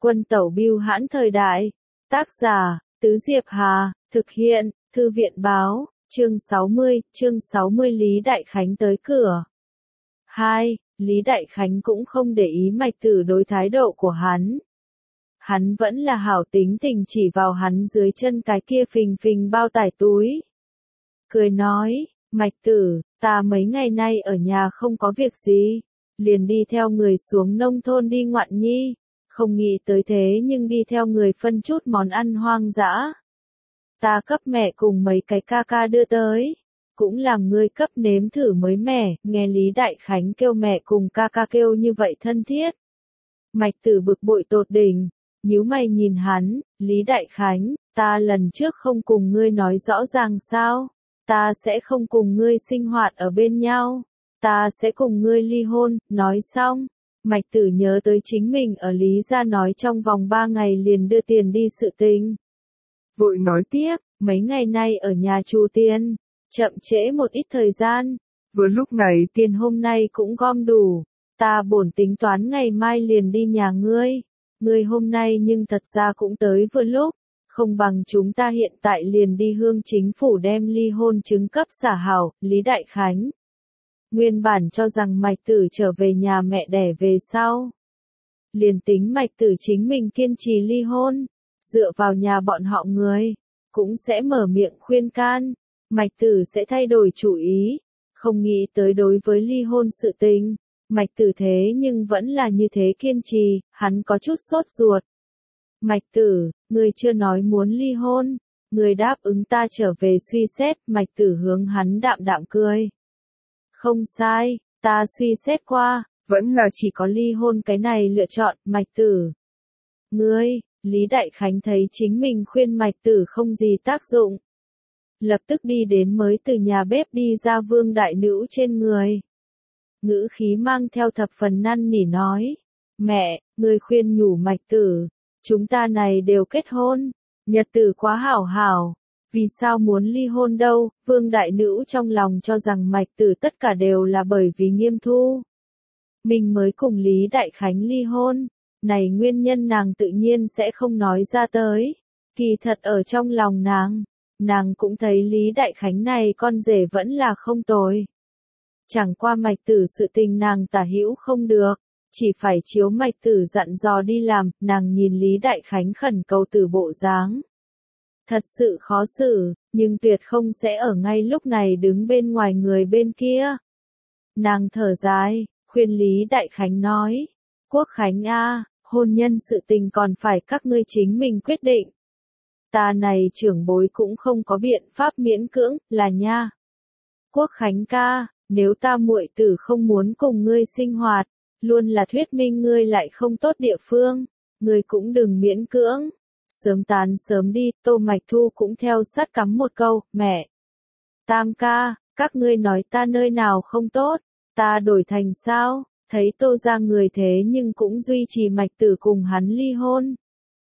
Quân tẩu bưu hãn thời đại. Tác giả, Tứ Diệp Hà, thực hiện, Thư viện báo, chương 60 Lý Đại Khánh tới cửa. 2. Lý Đại Khánh cũng không để ý Mạch Tử đối thái độ của hắn. Hắn vẫn là hảo tính tình chỉ vào hắn dưới chân cái kia phình phình bao tải túi. Cười nói, Mạch Tử, ta mấy ngày nay ở nhà không có việc gì, liền đi theo người xuống nông thôn đi ngoạn nhi, không nghĩ tới thế nhưng đi theo người phân chút món ăn hoang dã. Ta cấp mẹ cùng mấy cái ca ca đưa tới, cũng làm ngươi cấp nếm thử mới mẻ, nghe Lý Đại Khánh kêu mẹ cùng ca ca kêu như vậy thân thiết. Mạch Tử bực bội tột đỉnh, nhíu mày nhìn hắn, Lý Đại Khánh, ta lần trước không cùng ngươi nói rõ ràng sao, ta sẽ không cùng ngươi sinh hoạt ở bên nhau, ta sẽ cùng ngươi ly hôn, nói xong. Mạch Tử nhớ tới chính mình ở Lý gia nói trong vòng 3 ngày liền đưa tiền đi sự tình. Vội nói tiếp, mấy ngày nay ở nhà trù tiền, chậm trễ một ít thời gian. Vừa lúc này tiền hôm nay cũng gom đủ, ta bổn tính toán ngày mai liền đi nhà ngươi. Ngươi hôm nay nhưng thật ra cũng tới vừa lúc, không bằng chúng ta hiện tại liền đi hương chính phủ đem ly hôn chứng cấp xả hảo, Lý Đại Khánh. Nguyên bản cho rằng Mạch Tử trở về nhà mẹ đẻ về sau. Liền tính Mạch Tử chính mình kiên trì ly hôn, dựa vào nhà bọn họ người, cũng sẽ mở miệng khuyên can, Mạch Tử sẽ thay đổi chủ ý, không nghĩ tới đối với ly hôn sự tình, Mạch Tử thế nhưng vẫn là như thế kiên trì, hắn có chút sốt ruột. Mạch Tử, ngươi chưa nói muốn ly hôn, ngươi đáp ứng ta trở về suy xét, Mạch Tử hướng hắn đạm đạm cười. Không sai, ta suy xét qua, vẫn là chỉ có ly hôn cái này lựa chọn, Mạch Tử. Ngươi, Lý Đại Khánh thấy chính mình khuyên Mạch Tử không gì tác dụng. Lập tức đi đến mới từ nhà bếp đi ra Vương Đại Nữ trên người. Ngữ khí mang theo thập phần năn nỉ nói, mẹ, ngươi khuyên nhủ Mạch Tử, chúng ta này đều kết hôn, nhật tử quá hảo hảo. Vì sao muốn ly hôn đâu, Vương Đại Nữ trong lòng cho rằng Mạch Tử tất cả đều là bởi vì Nghiêm Thu. Mình mới cùng Lý Đại Khánh ly hôn, này nguyên nhân nàng tự nhiên sẽ không nói ra tới. Kỳ thật ở trong lòng nàng cũng thấy Lý Đại Khánh này con rể vẫn là không tồi. Chẳng qua Mạch Tử sự tình nàng tả hữu không được, chỉ phải chiếu Mạch Tử dặn dò đi làm, nàng nhìn Lý Đại Khánh khẩn cầu từ bộ dáng. Thật sự khó xử, nhưng tuyệt không sẽ ở ngay lúc này đứng bên ngoài người bên kia. Nàng thở dài, khuyên Lý Đại Khánh nói, Quốc Khánh a, hôn nhân sự tình còn phải các ngươi chính mình quyết định. Ta này trưởng bối cũng không có biện pháp miễn cưỡng, là nha. Quốc Khánh ca, nếu ta muội tử không muốn cùng ngươi sinh hoạt, luôn là thuyết minh ngươi lại không tốt địa phương, ngươi cũng đừng miễn cưỡng. Sớm tán sớm đi, Tô Mạch Thu cũng theo sát cắm một câu, mẹ. Tam ca, các ngươi nói ta nơi nào không tốt, ta đổi thành sao, thấy Tô ra người thế nhưng cũng duy trì Mạch Tử cùng hắn ly hôn.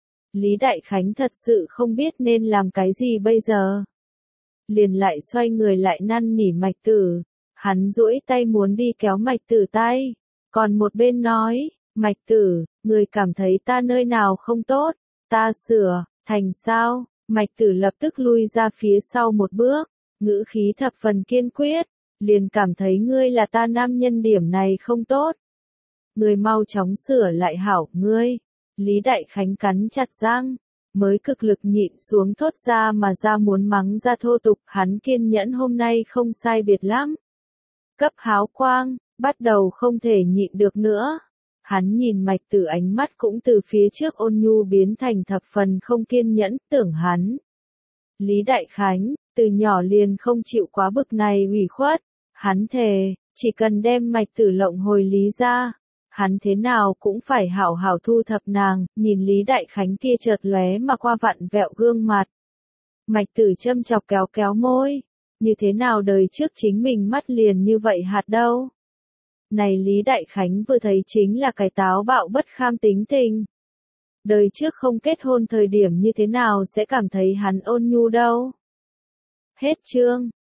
Lý Đại Khánh thật sự không biết nên làm cái gì bây giờ. Liền lại xoay người lại năn nỉ Mạch Tử, hắn duỗi tay muốn đi kéo Mạch Tử tay, còn một bên nói, Mạch Tử, người cảm thấy ta nơi nào không tốt. Ta sửa, thành sao? Mạch Tử lập tức lui ra phía sau một bước, ngữ khí thập phần kiên quyết, liền cảm thấy ngươi là ta nam nhân điểm này không tốt. Ngươi mau chóng sửa lại hảo, ngươi. Lý Đại Khánh cắn chặt răng, mới cực lực nhịn xuống thốt ra mà ra muốn mắng ra thô tục, hắn kiên nhẫn hôm nay không sai biệt lắm. Cấp háo quang, bắt đầu không thể nhịn được nữa. Hắn nhìn Mạch Tử ánh mắt cũng từ phía trước ôn nhu biến thành thập phần không kiên nhẫn, tưởng hắn. Lý Đại Khánh, từ nhỏ liền không chịu quá bực này ủy khuất, hắn thề, chỉ cần đem Mạch Tử lộng hồi Lý ra, hắn thế nào cũng phải hảo hảo thu thập nàng, nhìn Lý Đại Khánh kia chợt lóe mà qua vặn vẹo gương mặt. Mạch Tử châm chọc kéo kéo môi, như thế nào đời trước chính mình mắt liền như vậy hạt đâu. Này Lý Đại Khánh vừa thấy chính là cái táo bạo bất kham tính tình. Đời trước không kết hôn thời điểm như thế nào sẽ cảm thấy hắn ôn nhu đâu. Hết chương.